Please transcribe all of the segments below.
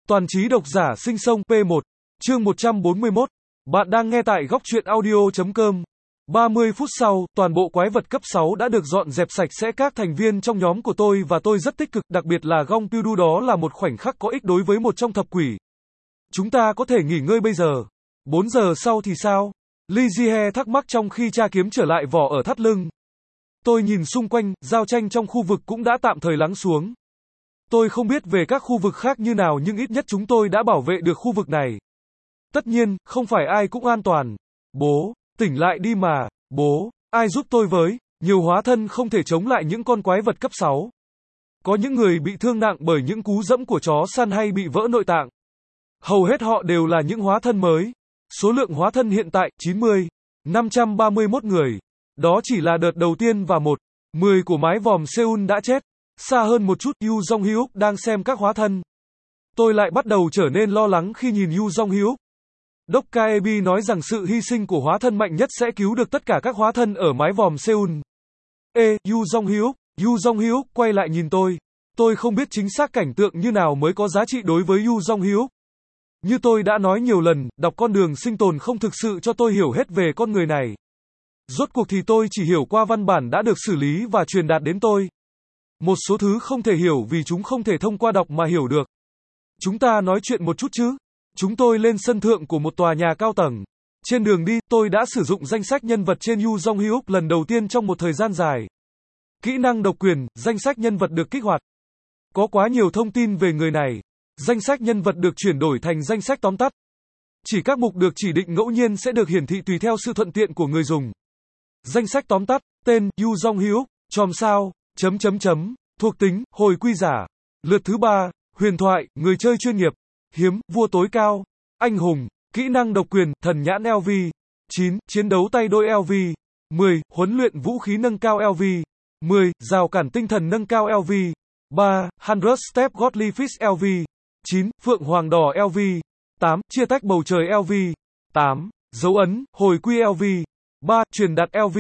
Toàn trí độc giả sinh sông P1, chương 141. Bạn đang nghe tại góc truyện audio.com. 30 phút sau, toàn bộ quái vật cấp 6 đã được dọn dẹp sạch sẽ các thành viên trong nhóm của tôi và tôi rất tích cực, đặc biệt là Gong Piu, đó là một khoảnh khắc có ích đối với một trong thập quỷ. Chúng ta có thể nghỉ ngơi bây giờ. 4 giờ sau thì sao? Lee Ji-hye thắc mắc trong khi tra kiếm trở lại vỏ ở thắt lưng. Tôi nhìn xung quanh, giao tranh trong khu vực cũng đã tạm thời lắng xuống. Tôi không biết về các khu vực khác như nào nhưng ít nhất chúng tôi đã bảo vệ được khu vực này. Tất nhiên, không phải ai cũng an toàn. Bố, tỉnh lại đi mà, bố, ai giúp tôi với, nhiều hóa thân không thể chống lại những con quái vật cấp 6. Có những người bị thương nặng bởi những cú dẫm của chó săn hay bị vỡ nội tạng. Hầu hết họ đều là những hóa thân mới. Số lượng hóa thân hiện tại, 90, 531 người. Đó chỉ là đợt đầu tiên và 10 của mái vòm Seoul đã chết. Xa hơn một chút, Yu Jong-hyuk đang xem các hóa thân. Tôi lại bắt đầu trở nên lo lắng khi nhìn Yu Jong-hyuk. Doc Kaebi nói rằng sự hy sinh của hóa thân mạnh nhất sẽ cứu được tất cả các hóa thân ở mái vòm Seoul. Yu Jong-hyuk quay lại nhìn tôi. Tôi không biết chính xác cảnh tượng như nào mới có giá trị đối với Yu Jong-hyuk. Như tôi đã nói nhiều lần, đọc con đường sinh tồn không thực sự cho tôi hiểu hết về con người này. Rốt cuộc thì tôi chỉ hiểu qua văn bản đã được xử lý và truyền đạt đến tôi. Một số thứ không thể hiểu vì chúng không thể thông qua đọc mà hiểu được. Chúng ta nói chuyện một chút chứ. Chúng tôi lên sân thượng của một tòa nhà cao tầng. Trên đường đi, tôi đã sử dụng danh sách nhân vật trên Yu Jong-hyuk lần đầu tiên trong một thời gian dài. Kỹ năng độc quyền, danh sách nhân vật được kích hoạt. Có quá nhiều thông tin về người này. Danh sách nhân vật được chuyển đổi thành danh sách tóm tắt. Chỉ các mục được chỉ định ngẫu nhiên sẽ được hiển thị tùy theo sự thuận tiện của người dùng. Danh sách tóm tắt, tên, Yu Jong-hyuk, chòm sao, thuộc tính, hồi quy giả. Lượt thứ 3, huyền thoại, người chơi chuyên nghiệp. Hiếm, vua tối cao. Anh hùng, kỹ năng độc quyền, thần nhãn LV. 9, chiến đấu tay đôi LV. 10, huấn luyện vũ khí nâng cao LV. 10, rào cản tinh thần nâng cao LV. 3, 100 Step Godly Fish LV. 9, phượng hoàng đỏ LV. 8, chia tách bầu trời LV. 8, dấu ấn, hồi quy LV. 3, truyền đặt LV.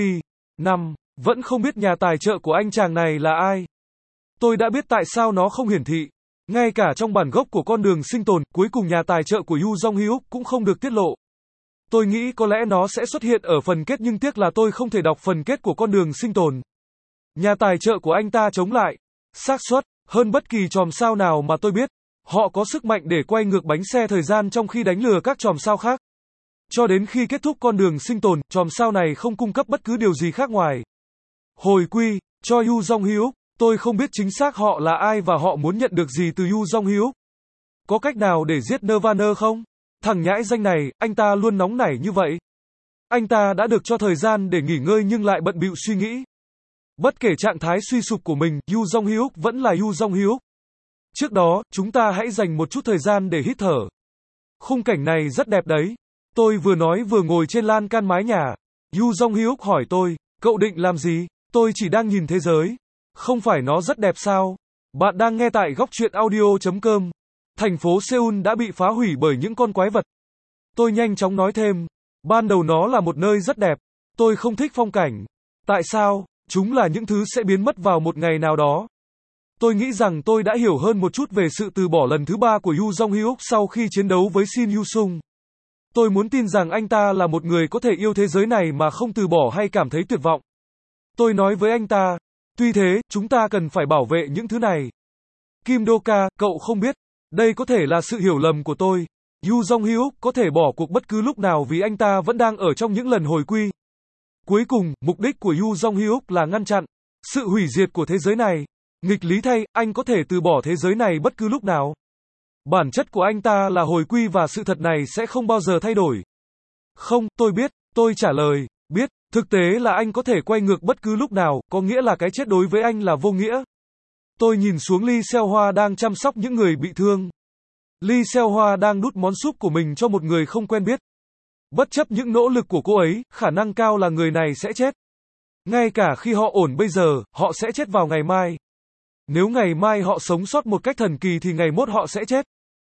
5, vẫn không biết nhà tài trợ của anh chàng này là ai. Tôi đã biết tại sao nó không hiển thị. Ngay cả trong bản gốc của con đường sinh tồn, cuối cùng nhà tài trợ của Yu Jong-hyuk cũng không được tiết lộ. Tôi nghĩ có lẽ nó sẽ xuất hiện ở phần kết nhưng tiếc là tôi không thể đọc phần kết của con đường sinh tồn. Nhà tài trợ của anh ta chống lại. Xác suất, hơn bất kỳ chòm sao nào mà tôi biết. Họ có sức mạnh để quay ngược bánh xe thời gian trong khi đánh lừa các chòm sao khác. Cho đến khi kết thúc con đường sinh tồn, chòm sao này không cung cấp bất cứ điều gì khác ngoài hồi quy cho Yu Jong-hyuk. Tôi không biết chính xác họ là ai và họ muốn nhận được gì từ Yu Jong-hyuk. Có cách nào để giết Nirvana không? Thằng nhãi danh này, anh ta luôn nóng nảy như vậy. Anh ta đã được cho thời gian để nghỉ ngơi nhưng lại bận bịu suy nghĩ. Bất kể trạng thái suy sụp của mình, Yu Jong-hyuk vẫn là Yu Jong-hyuk. Trước đó, chúng ta hãy dành một chút thời gian để hít thở. Khung cảnh này rất đẹp đấy. Tôi vừa nói vừa ngồi trên lan can mái nhà. Yu Jong-hyuk hỏi tôi, cậu định làm gì? Tôi chỉ đang nhìn thế giới. Không phải nó rất đẹp sao? Bạn đang nghe tại góc truyện audio.com. Thành phố Seoul đã bị phá hủy bởi những con quái vật. Tôi nhanh chóng nói thêm. Ban đầu nó là một nơi rất đẹp. Tôi không thích phong cảnh. Tại sao? Chúng là những thứ sẽ biến mất vào một ngày nào đó. Tôi nghĩ rằng tôi đã hiểu hơn một chút về sự từ bỏ lần thứ 3 của Yu Jong-hyuk sau khi chiến đấu với Shin Yu-sung. Tôi muốn tin rằng anh ta là một người có thể yêu thế giới này mà không từ bỏ hay cảm thấy tuyệt vọng. Tôi nói với anh ta. Tuy thế, chúng ta cần phải bảo vệ những thứ này. Kim Do-ka, cậu không biết. Đây có thể là sự hiểu lầm của tôi. Yu Jong-hyuk có thể bỏ cuộc bất cứ lúc nào vì anh ta vẫn đang ở trong những lần hồi quy. Cuối cùng, mục đích của Yu Jong-hyuk là ngăn chặn sự hủy diệt của thế giới này. Nghịch lý thay, anh có thể từ bỏ thế giới này bất cứ lúc nào. Bản chất của anh ta là hồi quy và sự thật này sẽ không bao giờ thay đổi. Không, tôi biết, tôi trả lời, biết. Thực tế là anh có thể quay ngược bất cứ lúc nào, có nghĩa là cái chết đối với anh là vô nghĩa. Tôi nhìn xuống Lee Seo-hwa đang chăm sóc những người bị thương. Lee Seo-hwa đang đút món súp của mình cho một người không quen biết. Bất chấp những nỗ lực của cô ấy, khả năng cao là người này sẽ chết. Ngay cả khi họ ổn bây giờ, họ sẽ chết vào ngày mai. Nếu ngày mai họ sống sót một cách thần kỳ thì ngày mốt họ sẽ chết.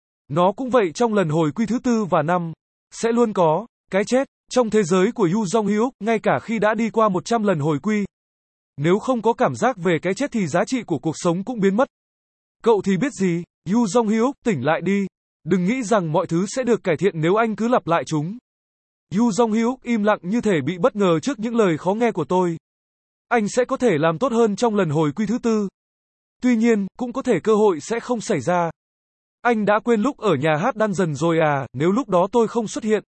Nó cũng vậy trong lần hồi quy thứ 4 và 5. Sẽ luôn có cái chết. Trong thế giới của Yu Jong-hyuk, ngay cả khi đã đi qua 100 lần hồi quy. Nếu không có cảm giác về cái chết thì giá trị của cuộc sống cũng biến mất. Cậu thì biết gì? Yu Jong-hyuk, tỉnh lại đi. Đừng nghĩ rằng mọi thứ sẽ được cải thiện nếu anh cứ lặp lại chúng. Yu Jong Hyuk im lặng như thể bị bất ngờ trước những lời khó nghe của tôi. Anh sẽ có thể làm tốt hơn trong lần hồi quy thứ tư. Tuy nhiên, cũng có thể cơ hội sẽ không xảy ra. Anh đã quên lúc ở nhà hát Dungeon rồi à, nếu lúc đó tôi không xuất hiện.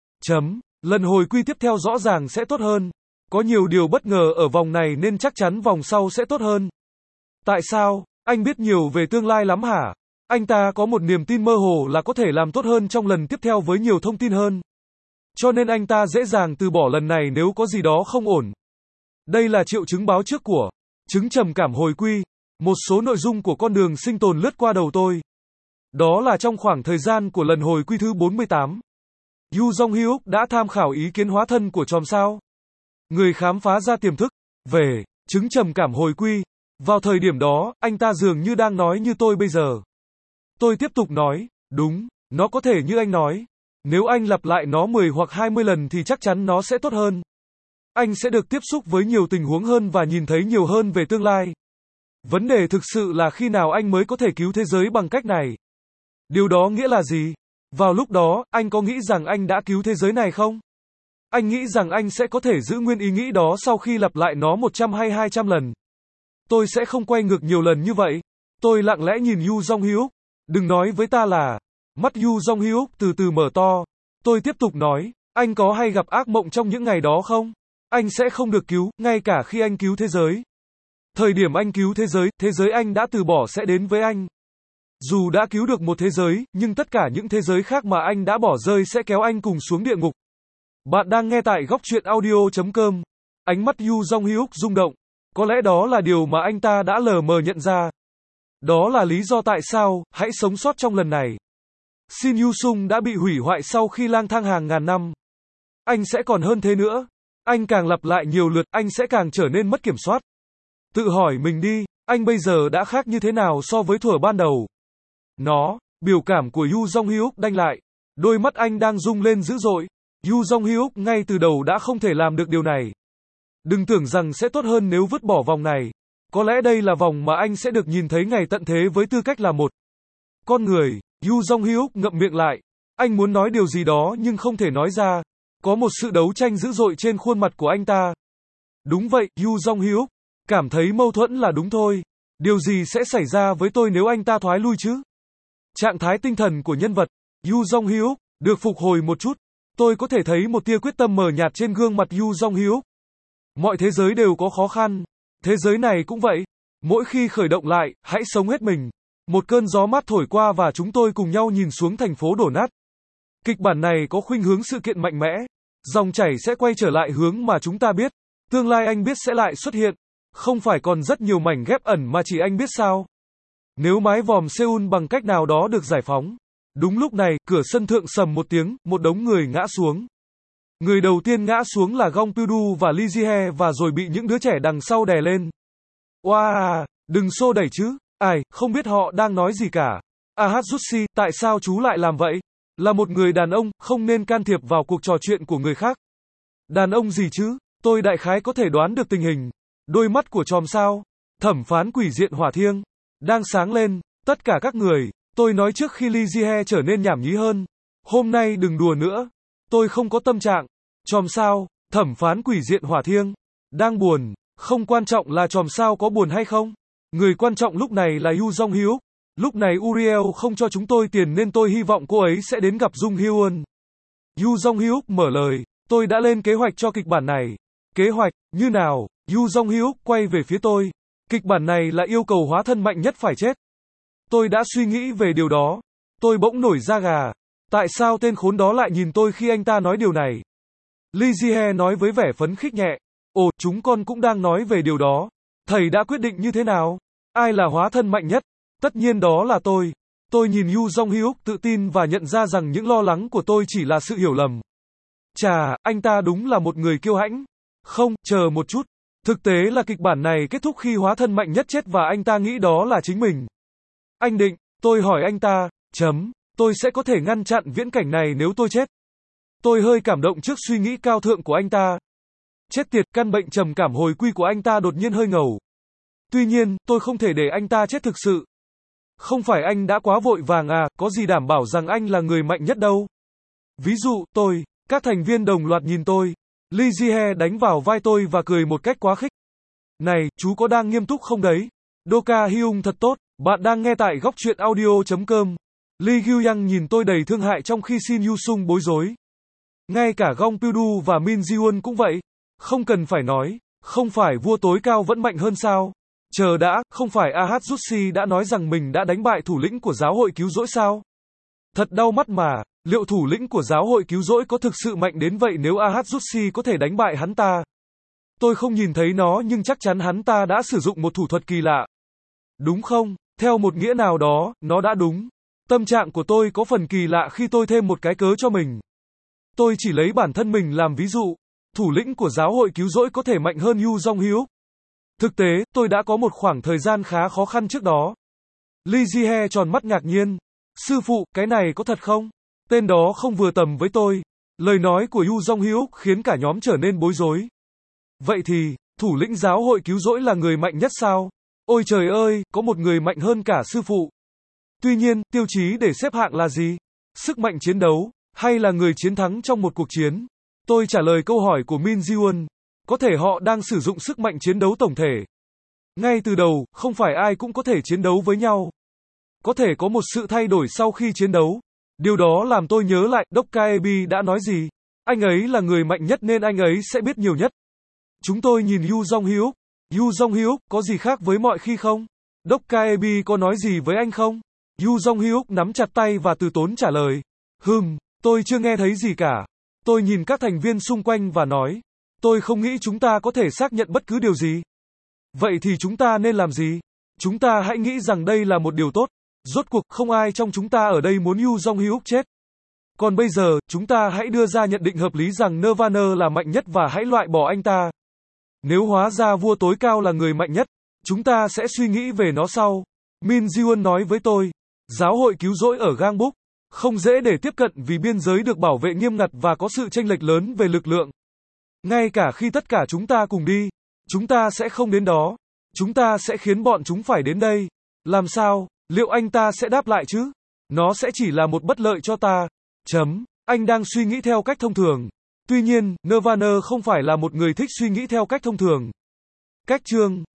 Lần hồi quy tiếp theo rõ ràng sẽ tốt hơn. Có nhiều điều bất ngờ ở vòng này nên chắc chắn vòng sau sẽ tốt hơn. Tại sao? Anh biết nhiều về tương lai lắm hả? Anh ta có một niềm tin mơ hồ là có thể làm tốt hơn trong lần tiếp theo với nhiều thông tin hơn. Cho nên anh ta dễ dàng từ bỏ lần này nếu có gì đó không ổn. Đây là triệu chứng báo trước của chứng trầm cảm hồi quy. Một số nội dung của con đường sinh tồn lướt qua đầu tôi. Đó là trong khoảng thời gian của lần hồi quy thứ 48. Yu Jong Hyuk đã tham khảo ý kiến hóa thân của chòm sao. Người khám phá ra tiềm thức về chứng trầm cảm hồi quy. Vào thời điểm đó, anh ta dường như đang nói như tôi bây giờ. Tôi tiếp tục nói, đúng, nó có thể như anh nói. Nếu anh lặp lại nó 10 hoặc 20 lần thì chắc chắn nó sẽ tốt hơn. Anh sẽ được tiếp xúc với nhiều tình huống hơn và nhìn thấy nhiều hơn về tương lai. Vấn đề thực sự là khi nào anh mới có thể cứu thế giới bằng cách này. Điều đó nghĩa là gì? Vào lúc đó, anh có nghĩ rằng anh đã cứu thế giới này không? Anh nghĩ rằng anh sẽ có thể giữ nguyên ý nghĩ đó sau khi lặp lại nó 100 hay 200 lần. Tôi sẽ không quay ngược nhiều lần như vậy. Tôi lặng lẽ nhìn Yu Jong Hyuk. Đừng nói với ta là. Mắt Yu Jong Hyuk từ từ mở to. Tôi tiếp tục nói, anh có hay gặp ác mộng trong những ngày đó không? Anh sẽ không được cứu, ngay cả khi anh cứu thế giới. Thời điểm anh cứu thế giới anh đã từ bỏ sẽ đến với anh. Dù đã cứu được một thế giới, nhưng tất cả những thế giới khác mà anh đã bỏ rơi sẽ kéo anh cùng xuống địa ngục. Bạn đang nghe tại góc truyện audio.com. Ánh mắt Yu Jong Hyuk rung động. Có lẽ đó là điều mà anh ta đã lờ mờ nhận ra. Đó là lý do tại sao, hãy sống sót trong lần này. Shin Yu Sung đã bị hủy hoại sau khi lang thang hàng ngàn năm. Anh sẽ còn hơn thế nữa. Anh càng lặp lại nhiều lượt, anh sẽ càng trở nên mất kiểm soát. Tự hỏi mình đi, anh bây giờ đã khác như thế nào so với thuở ban đầu? Biểu cảm của Yu Jong Hyuk đanh lại. Đôi mắt anh đang rung lên dữ dội. Yu Jong Hyuk ngay từ đầu đã không thể làm được điều này. Đừng tưởng rằng sẽ tốt hơn nếu vứt bỏ vòng này. Có lẽ đây là vòng mà anh sẽ được nhìn thấy ngày tận thế với tư cách là một con người. Yu Jong Hyuk ngậm miệng lại. Anh muốn nói điều gì đó nhưng không thể nói ra. Có một sự đấu tranh dữ dội trên khuôn mặt của anh ta. Đúng vậy, Yu Jong Hyuk. Cảm thấy mâu thuẫn là đúng thôi. Điều gì sẽ xảy ra với tôi nếu anh ta thoái lui chứ? Trạng thái tinh thần của nhân vật. Yu Jong Hyuk được phục hồi một chút. Tôi có thể thấy một tia quyết tâm mờ nhạt trên gương mặt Yu Jong Hyuk. Mọi thế giới đều có khó khăn. Thế giới này cũng vậy. Mỗi khi khởi động lại, hãy sống hết mình. Một cơn gió mát thổi qua và chúng tôi cùng nhau nhìn xuống thành phố đổ nát. Kịch bản này có khuynh hướng sự kiện mạnh mẽ. Dòng chảy sẽ quay trở lại hướng mà chúng ta biết. Tương lai anh biết sẽ lại xuất hiện. Không phải còn rất nhiều mảnh ghép ẩn mà chỉ anh biết sao. Nếu mái vòm Seoul bằng cách nào đó được giải phóng. Đúng lúc này, cửa sân thượng sầm một tiếng, một đống người ngã xuống. Người đầu tiên ngã xuống là Gong Pyu-du và Lee Ji-hye và rồi bị những đứa trẻ đằng sau đè lên. Wow, đừng xô đẩy chứ. Ai, không biết họ đang nói gì cả. Ahatsushi, tại sao chú lại làm vậy? Là một người đàn ông, không nên can thiệp vào cuộc trò chuyện của người khác. Đàn ông gì chứ? Tôi đại khái có thể đoán được tình hình. Đôi mắt của chòm sao, thẩm phán quỷ diện hỏa thiêng, đang sáng lên. Tất cả các người, tôi nói trước khi Lee Ji-hye trở nên nhảm nhí hơn. Hôm nay đừng đùa nữa. Tôi không có tâm trạng. Chòm sao, thẩm phán quỷ diện hỏa thiêng, đang buồn. Không quan trọng là chòm sao có buồn hay không. Người quan trọng lúc này là Yu Jong Hyuk. Lúc này Uriel không cho chúng tôi tiền nên tôi hy vọng cô ấy sẽ đến gặp Jung Hyun. Yu Jong Hyuk mở lời. Tôi đã lên kế hoạch cho kịch bản này. Kế hoạch, như nào? Yu Jong Hyuk quay về phía tôi. Kịch bản này là yêu cầu hóa thân mạnh nhất phải chết. Tôi đã suy nghĩ về điều đó. Tôi bỗng nổi da gà. Tại sao tên khốn đó lại nhìn tôi khi anh ta nói điều này? Lee Ji-hye nói với vẻ phấn khích nhẹ. Ồ, chúng con cũng đang nói về điều đó. Thầy đã quyết định như thế nào? Ai là hóa thân mạnh nhất? Tất nhiên đó là tôi. Tôi nhìn Yu Jong Hyuk tự tin và nhận ra rằng những lo lắng của tôi chỉ là sự hiểu lầm. Chà, anh ta đúng là một người kiêu hãnh. Không, chờ một chút. Thực tế là kịch bản này kết thúc khi hóa thân mạnh nhất chết và anh ta nghĩ đó là chính mình. Anh định, tôi hỏi anh ta, tôi sẽ có thể ngăn chặn viễn cảnh này nếu tôi chết. Tôi hơi cảm động trước suy nghĩ cao thượng của anh ta. Chết tiệt, căn bệnh trầm cảm hồi quy của anh ta đột nhiên hơi ngầu. Tuy nhiên, tôi không thể để anh ta chết thực sự. Không phải anh đã quá vội vàng à, có gì đảm bảo rằng anh là người mạnh nhất đâu. Ví dụ, tôi, các thành viên đồng loạt nhìn tôi. Lee Ji-hye đánh vào vai tôi và cười một cách quá khích. Này, chú có đang nghiêm túc không đấy? Doka Hyung thật tốt, bạn đang nghe tại góc truyện audio.com. Lee Gyu-young nhìn tôi đầy thương hại trong khi Shin Yu-sung bối rối. Ngay cả Gong Pyu-du và Min Ji-won cũng vậy. Không cần phải nói, không phải vua tối cao vẫn mạnh hơn sao? Chờ đã, không phải Ahatsushi đã nói rằng mình đã đánh bại thủ lĩnh của giáo hội cứu rỗi sao? Thật đau mắt mà, liệu thủ lĩnh của giáo hội cứu rỗi có thực sự mạnh đến vậy nếu Ahatsushi có thể đánh bại hắn ta? Tôi không nhìn thấy nó nhưng chắc chắn hắn ta đã sử dụng một thủ thuật kỳ lạ. Đúng không? Theo một nghĩa nào đó, nó đã đúng. Tâm trạng của tôi có phần kỳ lạ khi tôi thêm một cái cớ cho mình. Tôi chỉ lấy bản thân mình làm ví dụ. Thủ lĩnh của giáo hội cứu rỗi có thể mạnh hơn Yu Jong-hyuk. Thực tế, tôi đã có một khoảng thời gian khá khó khăn trước đó. Lee Ji-hye tròn mắt ngạc nhiên. Sư phụ, cái này có thật không? Tên đó không vừa tầm với tôi. Lời nói của Yu Jong-hyuk khiến cả nhóm trở nên bối rối. Vậy thì, thủ lĩnh giáo hội cứu rỗi là người mạnh nhất sao? Ôi trời ơi, có một người mạnh hơn cả sư phụ. Tuy nhiên, tiêu chí để xếp hạng là gì? Sức mạnh chiến đấu, hay là người chiến thắng trong một cuộc chiến? Tôi trả lời câu hỏi của Min Ji-won. Có thể họ đang sử dụng sức mạnh chiến đấu tổng thể. Ngay từ đầu, không phải ai cũng có thể chiến đấu với nhau. Có thể có một sự thay đổi sau khi chiến đấu. Điều đó làm tôi nhớ lại, Dokkaebi đã nói gì? Anh ấy là người mạnh nhất nên anh ấy sẽ biết nhiều nhất. Chúng tôi nhìn Yu Jong-hyuk. Yu Jong-hyuk, có gì khác với mọi khi không? Dokkaebi có nói gì với anh không? Yu Jong-hyuk nắm chặt tay và từ tốn trả lời. Tôi chưa nghe thấy gì cả. Tôi nhìn các thành viên xung quanh và nói. Tôi không nghĩ chúng ta có thể xác nhận bất cứ điều gì. Vậy thì chúng ta nên làm gì? Chúng ta hãy nghĩ rằng đây là một điều tốt. Rốt cuộc, không ai trong chúng ta ở đây muốn Yu Jong-hyuk chết. Còn bây giờ, chúng ta hãy đưa ra nhận định hợp lý rằng Nirvana là mạnh nhất và hãy loại bỏ anh ta. Nếu hóa ra vua tối cao là người mạnh nhất, chúng ta sẽ suy nghĩ về nó sau. Min Ji-won nói với tôi. Giáo hội cứu rỗi ở Gangbuk không dễ để tiếp cận vì biên giới được bảo vệ nghiêm ngặt và có sự chênh lệch lớn về lực lượng. Ngay cả khi tất cả chúng ta cùng đi, chúng ta sẽ không đến đó. Chúng ta sẽ khiến bọn chúng phải đến đây. Làm sao? Liệu anh ta sẽ đáp lại chứ? Nó sẽ chỉ là một bất lợi cho ta. Anh đang suy nghĩ theo cách thông thường. Tuy nhiên, Nirvana không phải là một người thích suy nghĩ theo cách thông thường. Cách chương